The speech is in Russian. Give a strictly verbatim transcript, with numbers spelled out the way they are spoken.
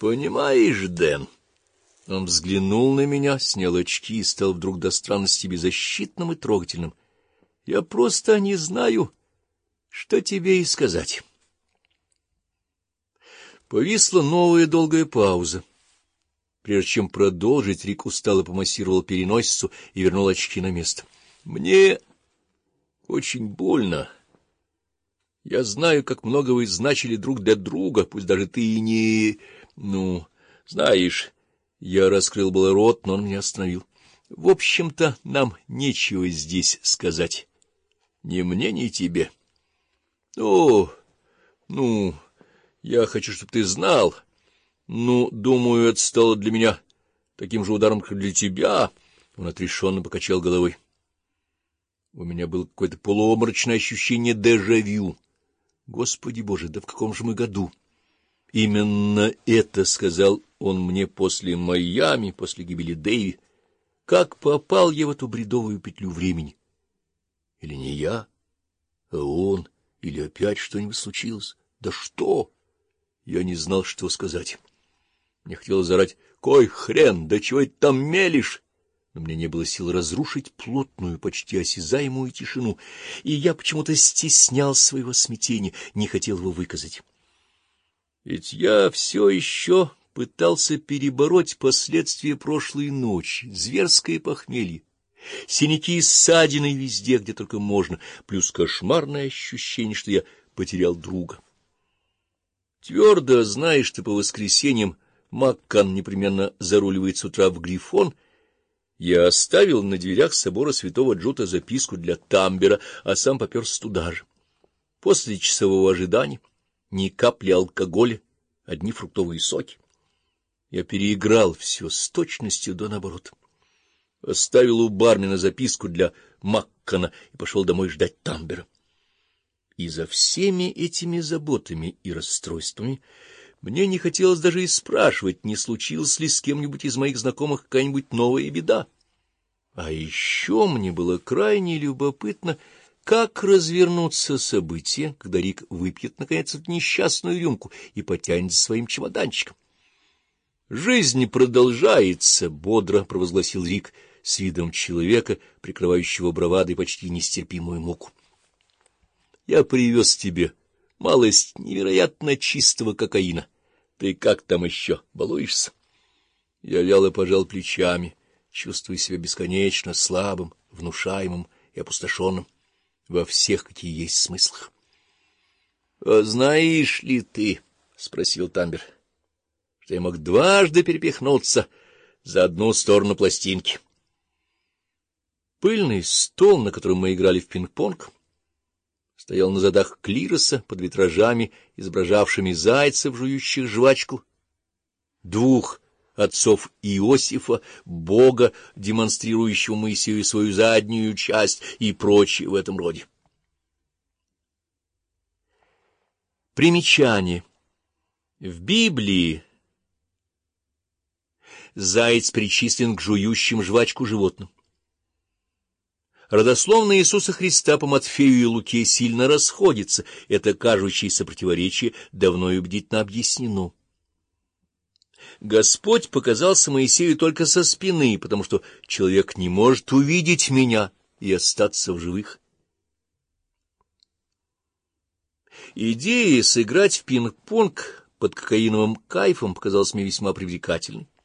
Понимаешь, Дэн? Он взглянул на меня, снял очки и стал вдруг до странности беззащитным и трогательным. Я просто не знаю, что тебе и сказать. Повисла новая долгая пауза. Прежде чем продолжить, Рик устало помассировал переносицу и вернул очки на место. — Мне очень больно. Я знаю, как много вы значили друг для друга, пусть даже ты и не... Ну, знаешь, я раскрыл было рот, но он меня остановил. В общем-то, нам нечего здесь сказать. Ни мне, ни тебе. О, ну, я хочу, чтобы ты знал... Ну, думаю, это стало для меня таким же ударом, как для тебя. Он отрешенно покачал головой. У меня было какое-то полуобморочное ощущение дежавю. Господи Боже, да в каком же мы году? Именно это сказал он мне после Майами, после гибели Дэйви. Как попал я в эту бредовую петлю времени? Или не я, а он, или опять что-нибудь случилось? Да что? Я не знал, что сказать. Мне хотелось заорать: «Кой хрен, да чего ты там мелешь?» Но мне не было сил разрушить плотную, почти осязаемую тишину, и я почему-то стеснял своего смятения, не хотел его выказать. Ведь я все еще пытался перебороть последствия прошлой ночи, зверское похмелье, синяки и ссадины везде, где только можно, плюс кошмарное ощущение, что я потерял друга. Твердо знаешь, что по воскресеньям Маккан непременно заруливает с утра в Грифон, я оставил на дверях собора святого Джута записку для Тамбера, а сам попёрся туда же. После часового ожидания ни капли алкоголя, одни фруктовые соки. Я переиграл все с точностью до наоборот. Оставил у бармена записку для Маккана и пошел домой ждать Тамбера. И за всеми этими заботами и расстройствами мне не хотелось даже и спрашивать, не случилось ли с кем-нибудь из моих знакомых какая-нибудь новая беда. А еще мне было крайне любопытно, как развернутся события, когда Рик выпьет, наконец, эту несчастную рюмку и потянет за своим чемоданчиком. — Жизнь продолжается, — бодро провозгласил Рик с видом человека, прикрывающего бравадой почти нестерпимую муку. — Я привез тебе малость невероятно чистого кокаина. Ты как там еще балуешься? Я вяло пожал плечами, чувствуя себя бесконечно слабым, внушаемым и опустошенным во всех, какие есть смыслах. — А знаешь ли ты, — спросил Тамбер, — что я мог дважды перепихнуться за одну сторону пластинки? Пыльный стол, на котором мы играли в пинг-понг, стоял на задах клироса под витражами, изображавшими зайцев, жующих жвачку, двух отцов Иосифа, Бога, демонстрирующего Моисею свою заднюю часть и прочее в этом роде. Примечание. В Библии заяц причислен к жующим жвачку животным. Родословная Иисуса Христа по Матфею и Луке сильно расходится, это кажущееся противоречие давно и убедительно объяснено. Господь показался Моисею только со спины, потому что человек не может увидеть меня и остаться в живых. Идея сыграть в пинг-понг под кокаиновым кайфом показалась мне весьма привлекательной.